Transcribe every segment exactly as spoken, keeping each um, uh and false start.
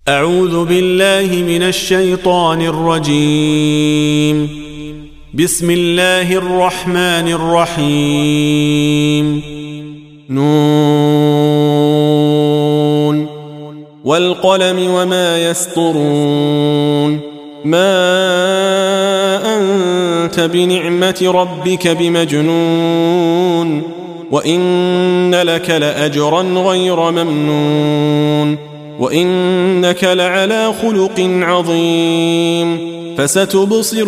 أعوذ بالله من الشيطان الرجيم. بسم الله الرحمن الرحيم. نون والقلم وما يسطرون. ما أنت بنعمة ربك بمجنون وإن لك لأجرا غير ممنون وإنك لعلى خلق عظيم. فستبصر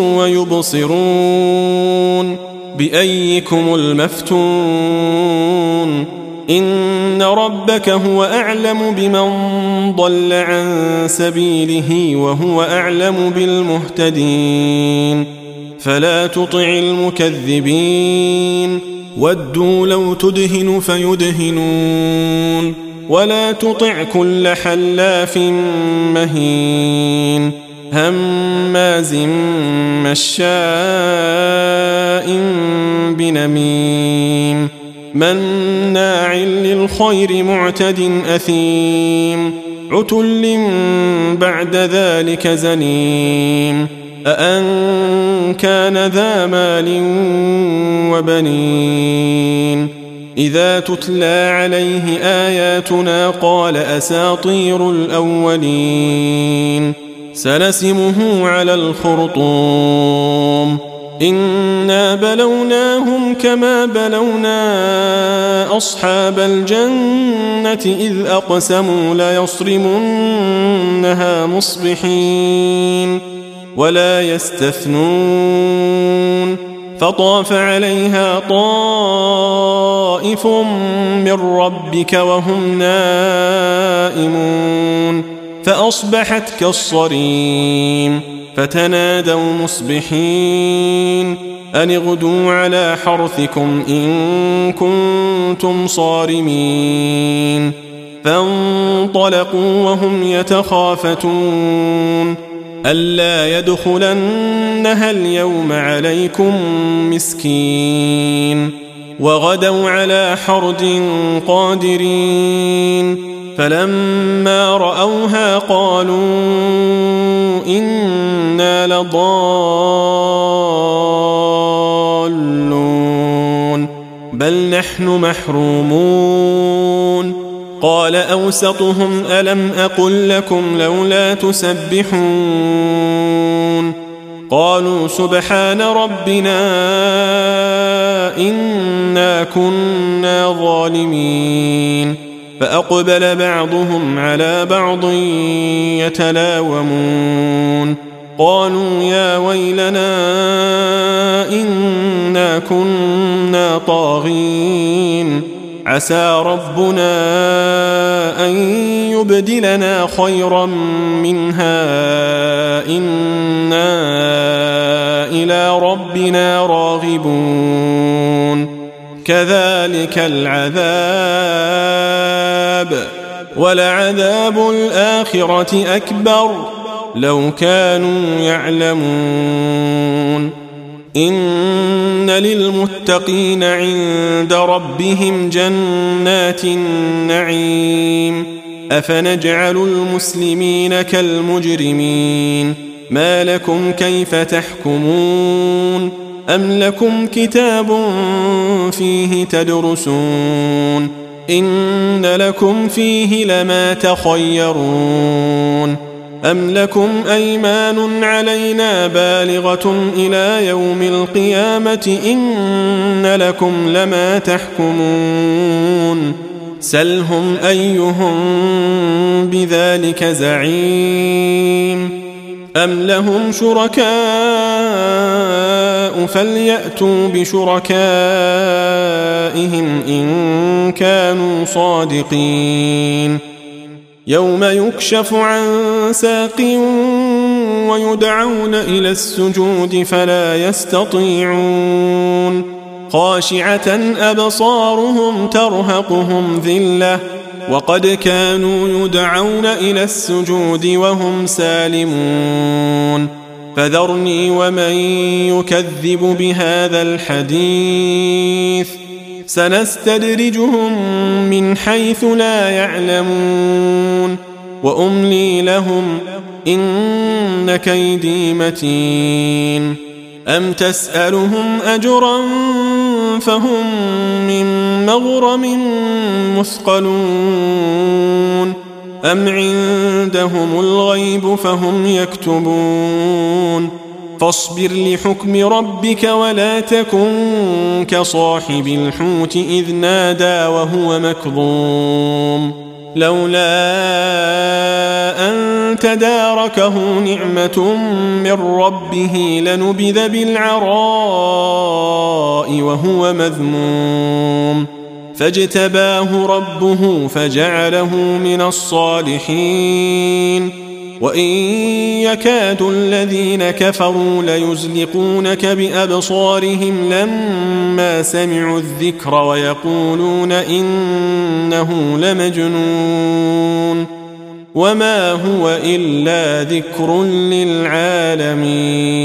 ويبصرون بأيكم المفتون. إن ربك هو أعلم بمن ضل عن سبيله وهو أعلم بالمهتدين. فلا تطع المكذبين ودوا لو تدهن فيدهنون ولا تطع كل حلاف مهين هماز مشاء بنميم مناع للخير معتد أثيم عتل بعد ذلك زنيم أأن كان ذا مال وبنين إذا تتلى عليه آياتنا قال أساطير الأولين سنسمه على الخرطوم. إنا بلوناهم كما بلونا أصحاب الجنة إذ أقسموا ليصرمنها مصبحين ولا يستثنون. فطاف عليها طائف من ربك وهم نائمون فأصبحت كالصريم. فتنادوا مصبحين أن اغدوا على حرثكم إن كنتم صارمين. فانطلقوا وهم يتخافتون ألا يدخلنها اليوم عليكم مسكين. وغدوا على حرد قادرين فلما رأوها قالوا إنا لضالون بل نحن محرومون. قال أوسطهم ألم أقل لكم لولا تسبحون قالوا سبحان ربنا إنا كنا ظالمين. فأقبل بعضهم على بعض يتلاومون قالوا يا ويلنا إنا كنا طاغين عسى ربنا أن يبدلنا خيرا منها إنا إلى ربنا راغبون. كذلك العذاب ولعذاب الآخرة أكبر لو كانوا يعلمون. إن للمتقين عند ربهم جنات النعيم أفنجعل المسلمين كالمجرمين ما لكم كيف تحكمون أم لكم كتاب فيه تدرسون إن لكم فيه لما تخيرون أم لكم أيمان علينا بالغة إلى يوم القيامة إن لكم لما تحكمون سلهم أيهم بذلك زعيم أم لهم شركاء فليأتوا بشركائهم إن كانوا صادقين. يوم يكشف عن ساق ويدعون إلى السجود فلا يستطيعون خاشعة أبصارهم ترهقهم ذلة وقد كانوا يدعون إلى السجود وهم سالمون. فذرني ومن يكذب بهذا الحديث سنستدرجهم من حيث لا يعلمون وأملي لهم إن كيدي متين أم تسألهم أجرا فهم من مغرم مثقلون أم عندهم الغيب فهم يكتبون فاصبر لحكم ربك ولا تكن كصاحب الحوت إذ نادى وهو مكظوم لولا أن تداركه نعمة من ربه لنبذ بالعراء وهو مذموم فاجتباه ربه فجعله من الصالحين وإن يكاد الذين كفروا ليزلقونك بأبصارهم لما سمعوا الذكر ويقولون إنه لمجنون وما هو إلا ذكر للعالمين.